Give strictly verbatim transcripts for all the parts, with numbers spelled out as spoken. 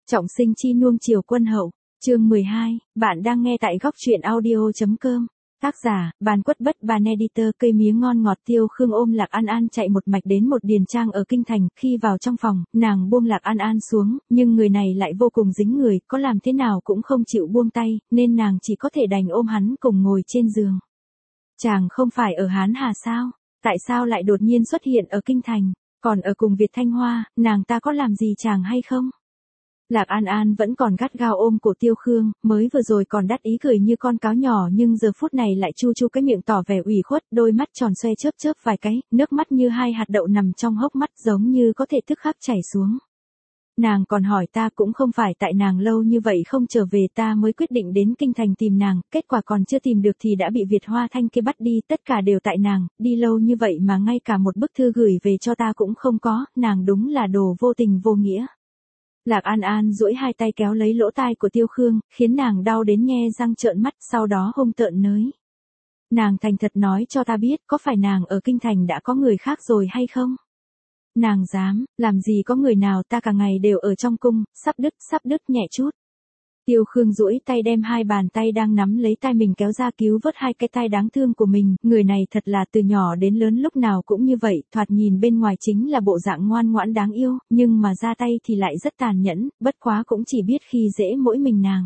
Trọng sinh chi nuông chiều quân hậu, chương mười hai, bạn đang nghe tại góc truyện audio.com. Tác giả, Bàn Quất Bất Bàn Editor. Cây mía ngon ngọt. Tiêu Khương ôm Lạc An An chạy một mạch đến một điền trang ở kinh thành. Khi vào trong phòng, nàng buông Lạc An An xuống, nhưng người này lại vô cùng dính người, có làm thế nào cũng không chịu buông tay, nên nàng chỉ có thể đành ôm hắn cùng ngồi trên giường. Chàng không phải ở Hán Hà sao? Tại sao lại đột nhiên xuất hiện ở kinh thành? Còn ở cùng Việt Thanh Hoa, nàng ta có làm gì chàng hay không? Lạc An An vẫn còn gắt gao ôm cổ Tiêu Khương, mới vừa rồi còn đắc ý cười như con cáo nhỏ, nhưng giờ phút này lại chu chu cái miệng tỏ vẻ ủy khuất, đôi mắt tròn xoe chớp chớp vài cái, nước mắt như hai hạt đậu nằm trong hốc mắt giống như có thể tức khắc chảy xuống. Nàng còn hỏi ta cũng không phải tại nàng lâu như vậy không trở về ta mới quyết định đến kinh thành tìm nàng, kết quả còn chưa tìm được thì đã bị Việt Hoa Thanh kia bắt đi, tất cả đều tại nàng, đi lâu như vậy mà ngay cả một bức thư gửi về cho ta cũng không có, nàng đúng là đồ vô tình vô nghĩa. Lạc An An duỗi hai tay kéo lấy lỗ tai của Tiêu Khương, khiến nàng đau đến nhe răng trợn mắt, sau đó hung tợn nới. Nàng thành thật nói cho ta biết, có phải nàng ở kinh thành đã có người khác rồi hay không? Nàng dám, làm gì có người nào, ta cả ngày đều ở trong cung, sắp đứt, sắp đứt nhẹ chút. Tiêu Khương duỗi tay đem hai bàn tay đang nắm lấy tay mình kéo ra cứu vớt hai cái tay đáng thương của mình, người này thật là từ nhỏ đến lớn lúc nào cũng như vậy, thoạt nhìn bên ngoài chính là bộ dạng ngoan ngoãn đáng yêu, nhưng mà ra tay thì lại rất tàn nhẫn, bất quá cũng chỉ biết khi dễ mỗi mình nàng.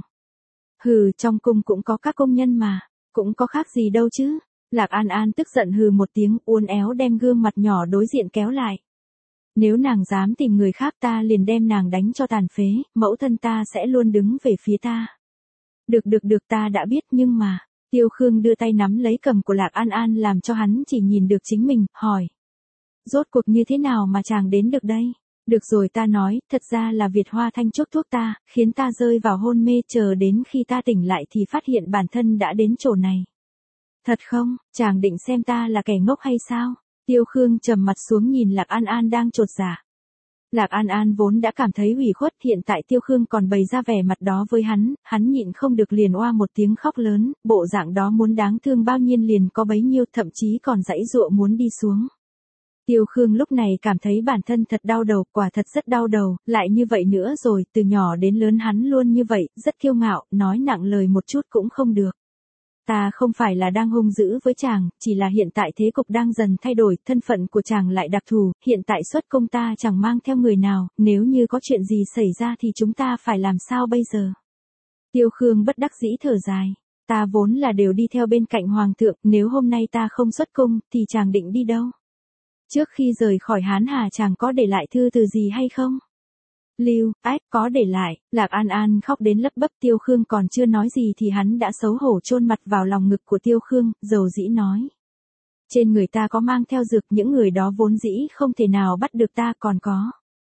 Hừ, trong cung cũng có các công nhân mà, cũng có khác gì đâu chứ. Lạc An An tức giận hừ một tiếng, uốn éo đem gương mặt nhỏ đối diện kéo lại. Nếu nàng dám tìm người khác ta liền đem nàng đánh cho tàn phế, mẫu thân ta sẽ luôn đứng về phía ta. Được được được, ta đã biết, nhưng mà, Tiêu Khương đưa tay nắm lấy cầm của Lạc An An làm cho hắn chỉ nhìn được chính mình, hỏi. Rốt cuộc như thế nào mà chàng đến được đây? Được rồi, ta nói, thật ra là Việt Hoa Thanh chuốc thuốc ta, khiến ta rơi vào hôn mê, chờ đến khi ta tỉnh lại thì phát hiện bản thân đã đến chỗ này. Thật không, chàng định xem ta là kẻ ngốc hay sao? Tiêu Khương trầm mặt xuống nhìn Lạc An An đang chột dạ. Lạc An An vốn đã cảm thấy ủy khuất, hiện tại Tiêu Khương còn bày ra vẻ mặt đó với hắn, hắn nhịn không được liền oa một tiếng khóc lớn, bộ dạng đó muốn đáng thương bao nhiêu liền có bấy nhiêu, thậm chí còn giãy giụa muốn đi xuống. Tiêu Khương lúc này cảm thấy bản thân thật đau đầu, quả thật rất đau đầu, lại như vậy nữa rồi, từ nhỏ đến lớn hắn luôn như vậy, rất kiêu ngạo, nói nặng lời một chút cũng không được. Ta không phải là đang hung dữ với chàng, chỉ là hiện tại thế cục đang dần thay đổi, thân phận của chàng lại đặc thù, hiện tại xuất công ta chẳng mang theo người nào, nếu như có chuyện gì xảy ra thì chúng ta phải làm sao bây giờ? Tiêu Khương bất đắc dĩ thở dài, ta vốn là đều đi theo bên cạnh hoàng thượng, nếu hôm nay ta không xuất cung, thì chàng định đi đâu? Trước khi rời khỏi Hán Hà chàng có để lại thư từ gì hay không? Lưu, ách, có để lại. Lạc An An khóc đến lấp bấp. Tiêu Khương còn chưa nói gì thì hắn đã xấu hổ chôn mặt vào lòng ngực của Tiêu Khương, dầu dĩ nói. Trên người ta có mang theo dược, những người đó vốn dĩ không thể nào bắt được ta, còn có.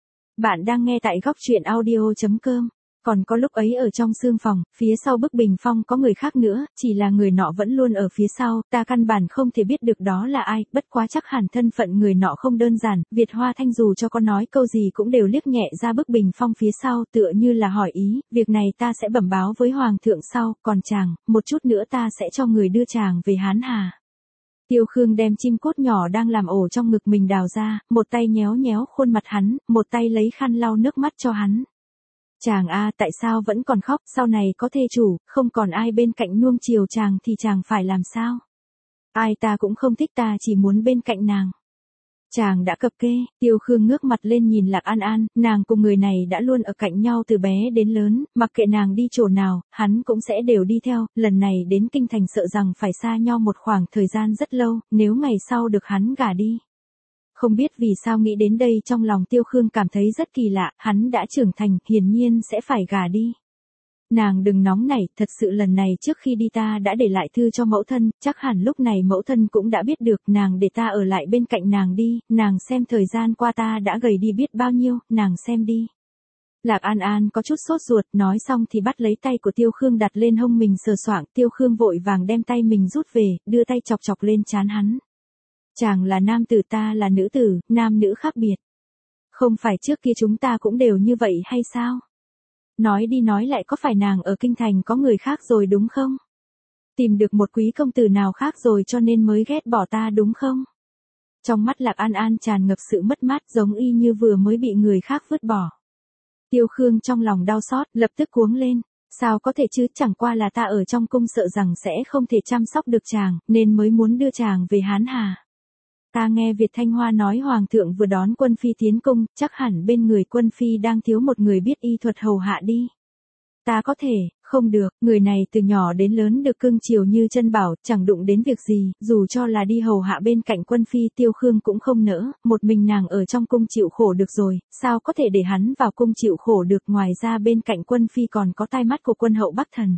Bạn đang nghe tại góc truyện audio.com. Còn có lúc ấy ở trong sương phòng, phía sau bức bình phong có người khác nữa, chỉ là người nọ vẫn luôn ở phía sau, ta căn bản không thể biết được đó là ai, bất quá chắc hẳn thân phận người nọ không đơn giản, Việt Hoa Thanh dù cho có nói câu gì cũng đều liếc nhẹ ra bức bình phong phía sau, tựa như là hỏi ý, việc này ta sẽ bẩm báo với Hoàng thượng sau, còn chàng, một chút nữa ta sẽ cho người đưa chàng về Hán Hà. Tiêu Khương đem chim cốt nhỏ đang làm ổ trong ngực mình đào ra, một tay nhéo nhéo khuôn mặt hắn, một tay lấy khăn lau nước mắt cho hắn. Chàng a, tại sao vẫn còn khóc, sau này có thê chủ, không còn ai bên cạnh nuông chiều chàng thì chàng phải làm sao? Ai ta cũng không thích, ta chỉ muốn bên cạnh nàng. Chàng đã cập kê. Tiêu Khương ngước mặt lên nhìn Lạc An An, nàng cùng người này đã luôn ở cạnh nhau từ bé đến lớn, mặc kệ nàng đi chỗ nào, hắn cũng sẽ đều đi theo, lần này đến kinh thành sợ rằng phải xa nhau một khoảng thời gian rất lâu, nếu ngày sau được hắn gả đi. Không biết vì sao nghĩ đến đây trong lòng Tiêu Khương cảm thấy rất kỳ lạ, hắn đã trưởng thành, hiển nhiên sẽ phải gả đi. Nàng đừng nóng nảy, thật sự lần này trước khi đi ta đã để lại thư cho mẫu thân, chắc hẳn lúc này mẫu thân cũng đã biết được, nàng để ta ở lại bên cạnh nàng đi, nàng xem thời gian qua ta đã gầy đi biết bao nhiêu, nàng xem đi. Lạc An An có chút sốt ruột, nói xong thì bắt lấy tay của Tiêu Khương đặt lên hông mình sờ soạng, Tiêu Khương vội vàng đem tay mình rút về, đưa tay chọc chọc lên trán hắn. Chàng là nam tử, ta là nữ tử, nam nữ khác biệt. Không phải trước kia chúng ta cũng đều như vậy hay sao? Nói đi nói lại, có phải nàng ở kinh thành có người khác rồi đúng không? Tìm được một quý công tử nào khác rồi cho nên mới ghét bỏ ta đúng không? Trong mắt Lạc An An tràn ngập sự mất mát, giống y như vừa mới bị người khác vứt bỏ. Tiêu Khương trong lòng đau xót, lập tức cuống lên. Sao có thể chứ, chẳng qua là ta ở trong cung sợ rằng sẽ không thể chăm sóc được chàng, nên mới muốn đưa chàng về Hán Hà. Ta nghe Việt Thanh Hoa nói Hoàng thượng vừa đón Quân Phi tiến cung, chắc hẳn bên người Quân Phi đang thiếu một người biết y thuật hầu hạ đi. Ta có thể, không được, người này từ nhỏ đến lớn được cưng chiều như chân bảo, chẳng đụng đến việc gì, dù cho là đi hầu hạ bên cạnh Quân Phi Tiêu Khương cũng không nỡ, một mình nàng ở trong cung chịu khổ được rồi, sao có thể để hắn vào cung chịu khổ được, ngoài ra bên cạnh Quân Phi còn có tai mắt của quân hậu Bắc Thần.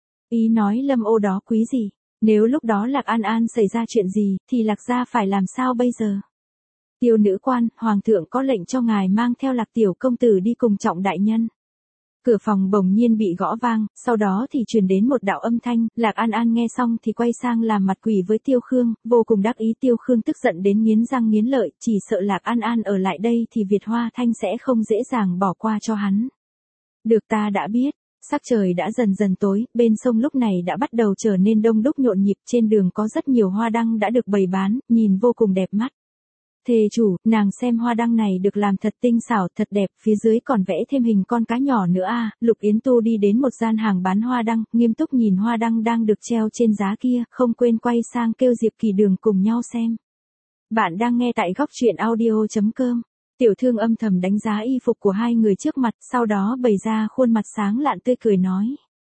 Ý nói Lâm Ô đó quý gì, nếu lúc đó Lạc An An xảy ra chuyện gì, thì Lạc gia phải làm sao bây giờ? Tiêu nữ quan, Hoàng thượng có lệnh cho ngài mang theo Lạc tiểu công tử đi cùng Trọng đại nhân. Cửa phòng bỗng nhiên bị gõ vang, sau đó thì truyền đến một đạo âm thanh, Lạc An An nghe xong thì quay sang làm mặt quỷ với Tiêu Khương, vô cùng đắc ý. Tiêu Khương tức giận đến nghiến răng nghiến lợi, chỉ sợ Lạc An An ở lại đây thì Việt Hoa Thanh sẽ không dễ dàng bỏ qua cho hắn. Được, ta đã biết. Sắc trời đã dần dần tối, bên sông lúc này đã bắt đầu trở nên đông đúc nhộn nhịp, trên đường có rất nhiều hoa đăng đã được bày bán, nhìn vô cùng đẹp mắt. Thề chủ, nàng xem hoa đăng này được làm thật tinh xảo, thật đẹp, phía dưới còn vẽ thêm hình con cá nhỏ nữa à. Lục Yến Tu đi đến một gian hàng bán hoa đăng, nghiêm túc nhìn hoa đăng đang được treo trên giá kia, không quên quay sang kêu Diệp Kỳ Đường cùng nhau xem. Bạn đang nghe tại góc truyện audio chấm com. Tiểu thương âm thầm đánh giá y phục của hai người trước mặt, sau đó bày ra khuôn mặt sáng lạn tươi cười nói.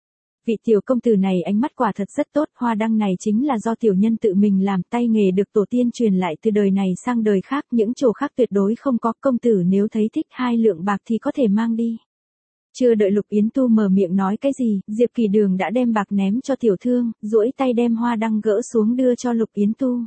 Vị tiểu công tử này ánh mắt quả thật rất tốt, hoa đăng này chính là do tiểu nhân tự mình làm, tay nghề được tổ tiên truyền lại từ đời này sang đời khác, những chỗ khác tuyệt đối không có, công tử nếu thấy thích hai lượng bạc thì có thể mang đi. Chưa đợi Lục Yến Tu mở miệng nói cái gì, Diệp Kỳ Đường đã đem bạc ném cho tiểu thương, duỗi tay đem hoa đăng gỡ xuống đưa cho Lục Yến Tu.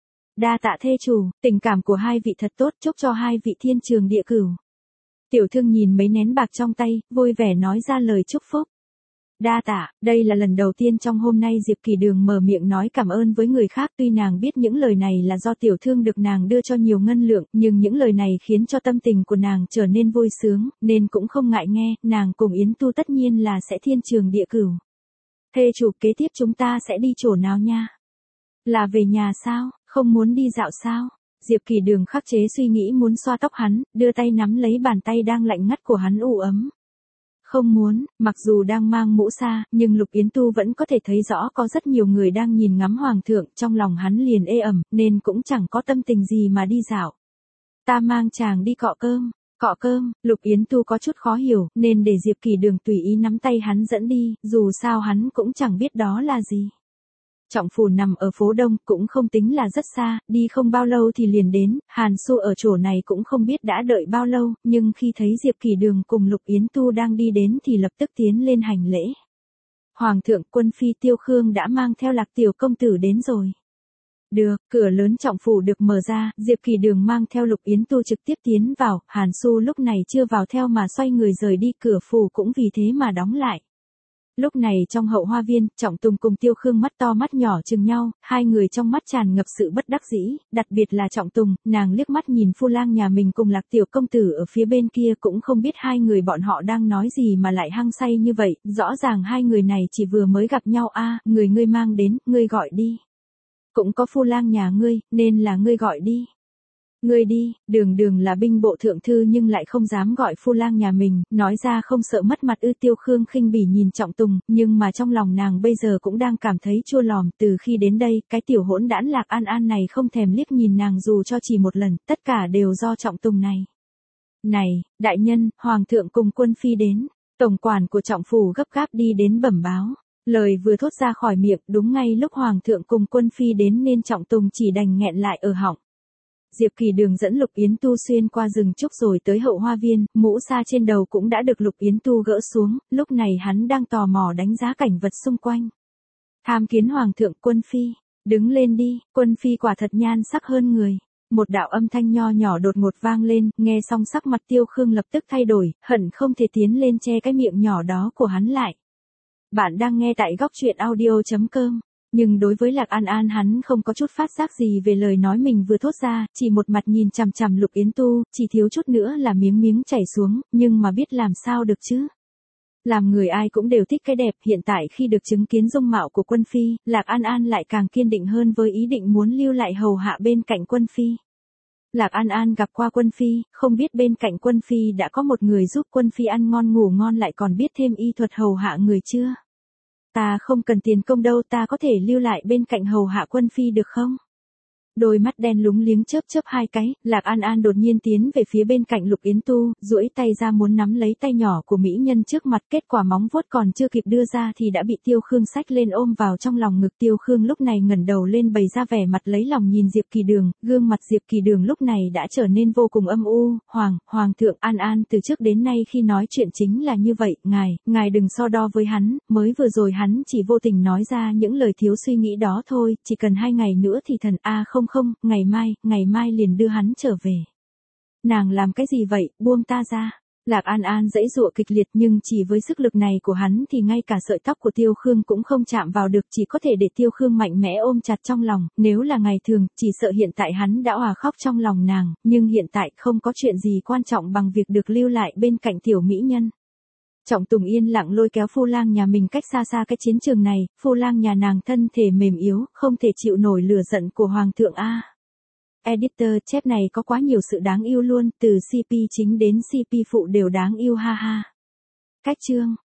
Đa tạ thê chủ, tình cảm của hai vị thật tốt, chúc cho hai vị thiên trường địa cửu. Tiểu thương nhìn mấy nén bạc trong tay, vui vẻ nói ra lời chúc phúc. Đa tạ, đây là lần đầu tiên trong hôm nay Diệp Kỳ Đường mở miệng nói cảm ơn với người khác, tuy nàng biết những lời này là do tiểu thương được nàng đưa cho nhiều ngân lượng, nhưng những lời này khiến cho tâm tình của nàng trở nên vui sướng, nên cũng không ngại nghe, nàng cùng Yến Tu tất nhiên là sẽ thiên trường địa cửu. Thê chủ, kế tiếp chúng ta sẽ đi chỗ nào nha? Là về nhà sao, không muốn đi dạo sao? Diệp Kỳ Đường khắc chế suy nghĩ muốn xoa tóc hắn, đưa tay nắm lấy bàn tay đang lạnh ngắt của hắn u ấm. Không muốn, mặc dù đang mang mũ sa, nhưng Lục Yến Tu vẫn có thể thấy rõ có rất nhiều người đang nhìn ngắm Hoàng thượng, trong lòng hắn liền ê ẩm, nên cũng chẳng có tâm tình gì mà đi dạo. Ta mang chàng đi cọ cơm, cọ cơm, Lục Yến Tu có chút khó hiểu, nên để Diệp Kỳ Đường tùy ý nắm tay hắn dẫn đi, dù sao hắn cũng chẳng biết đó là gì. Trọng phủ nằm ở phố Đông, cũng không tính là rất xa, đi không bao lâu thì liền đến, Hàn Xu ở chỗ này cũng không biết đã đợi bao lâu, nhưng khi thấy Diệp Kỳ Đường cùng Lục Yến Tu đang đi đến thì lập tức tiến lên hành lễ. Hoàng thượng, Quân Phi Tiêu Khương đã mang theo Lạc tiểu công tử đến rồi. Được, cửa lớn trọng phủ được mở ra, Diệp Kỳ Đường mang theo Lục Yến Tu trực tiếp tiến vào, Hàn Xu lúc này chưa vào theo mà xoay người rời đi, cửa phủ cũng vì thế mà đóng lại. Lúc này trong hậu hoa viên, Trọng Tùng cùng Tiêu Khương mắt to mắt nhỏ chừng nhau, hai người trong mắt tràn ngập sự bất đắc dĩ, đặc biệt là Trọng Tùng, nàng liếc mắt nhìn phu lang nhà mình cùng Lạc tiểu công tử ở phía bên kia, cũng không biết hai người bọn họ đang nói gì mà lại hăng say như vậy, rõ ràng hai người này chỉ vừa mới gặp nhau a, người ngươi mang đến, ngươi gọi đi. Cũng có phu lang nhà ngươi, nên là ngươi gọi đi. Ngươi đi, Đường Đường là binh bộ thượng thư nhưng lại không dám gọi phu lang nhà mình, nói ra không sợ mất mặt ư? Tiêu Khương khinh bỉ nhìn Trọng Tùng, nhưng mà trong lòng nàng bây giờ cũng đang cảm thấy chua lòm, từ khi đến đây, cái tiểu hỗn đản Lạc An An này không thèm liếc nhìn nàng dù cho chỉ một lần, tất cả đều do Trọng Tùng này. Này, đại nhân, Hoàng thượng cùng Quân Phi đến, tổng quản của Trọng phủ gấp gáp đi đến bẩm báo. Lời vừa thốt ra khỏi miệng, đúng ngay lúc Hoàng thượng cùng Quân Phi đến nên Trọng Tùng chỉ đành nghẹn lại ở họng. Diệp Kỳ Đường dẫn Lục Yến Tu xuyên qua rừng trúc rồi tới hậu hoa viên, mũ sa trên đầu cũng đã được Lục Yến Tu gỡ xuống, lúc này hắn đang tò mò đánh giá cảnh vật xung quanh. Tham kiến Hoàng thượng. Quân Phi, đứng lên đi, Quân Phi quả thật nhan sắc hơn người. Một đạo âm thanh nho nhỏ đột ngột vang lên, nghe xong sắc mặt Tiêu Khương lập tức thay đổi, hận không thể tiến lên che cái miệng nhỏ đó của hắn lại. Bạn đang nghe tại góc truyện audio chấm com. Nhưng đối với Lạc An An hắn không có chút phát giác gì về lời nói mình vừa thốt ra, chỉ một mặt nhìn chằm chằm Lục Yến Tu, chỉ thiếu chút nữa là miếng miếng chảy xuống, nhưng mà biết làm sao được chứ. Làm người ai cũng đều thích cái đẹp, hiện tại khi được chứng kiến dung mạo của Quân Phi, Lạc An An lại càng kiên định hơn với ý định muốn lưu lại hầu hạ bên cạnh Quân Phi. Lạc An An gặp qua Quân Phi, không biết bên cạnh Quân Phi đã có một người giúp Quân Phi ăn ngon ngủ ngon lại còn biết thêm y thuật hầu hạ người chưa? Ta không cần tiền công đâu, ta có thể lưu lại bên cạnh hầu hạ Quân Phi được không? Đôi mắt đen lúng liếng chớp chớp hai cái, Lạc An An đột nhiên tiến về phía bên cạnh Lục Yến Tu, duỗi tay ra muốn nắm lấy tay nhỏ của mỹ nhân trước mặt, kết quả móng vuốt còn chưa kịp đưa ra thì đã bị Tiêu Khương xách lên ôm vào trong lòng ngực. Tiêu Khương lúc này ngẩng đầu lên bày ra vẻ mặt lấy lòng nhìn Diệp Kỳ Đường, gương mặt Diệp Kỳ Đường lúc này đã trở nên vô cùng âm u. Hoàng, Hoàng thượng, An An từ trước đến nay khi nói chuyện chính là như vậy, ngài, ngài đừng so đo với hắn, mới vừa rồi hắn chỉ vô tình nói ra những lời thiếu suy nghĩ đó thôi, chỉ cần hai ngày nữa thì thần a không không, ngày mai, ngày mai liền đưa hắn trở về. Nàng làm cái gì vậy, buông ta ra. Lạc An An giãy giụa kịch liệt nhưng chỉ với sức lực này của hắn thì ngay cả sợi tóc của Tiêu Khương cũng không chạm vào được, chỉ có thể để Tiêu Khương mạnh mẽ ôm chặt trong lòng, nếu là ngày thường, chỉ sợ hiện tại hắn đã òa khóc trong lòng nàng, nhưng hiện tại không có chuyện gì quan trọng bằng việc được lưu lại bên cạnh tiểu mỹ nhân. Trọng Tùng yên lặng lôi kéo Phu Lang nhà mình cách xa xa cái chiến trường này, Phu Lang nhà nàng thân thể mềm yếu, không thể chịu nổi lửa giận của Hoàng thượng a. Editor, chép này có quá nhiều sự đáng yêu luôn, từ xê pê chính đến xê pê phụ đều đáng yêu ha ha. Cách chương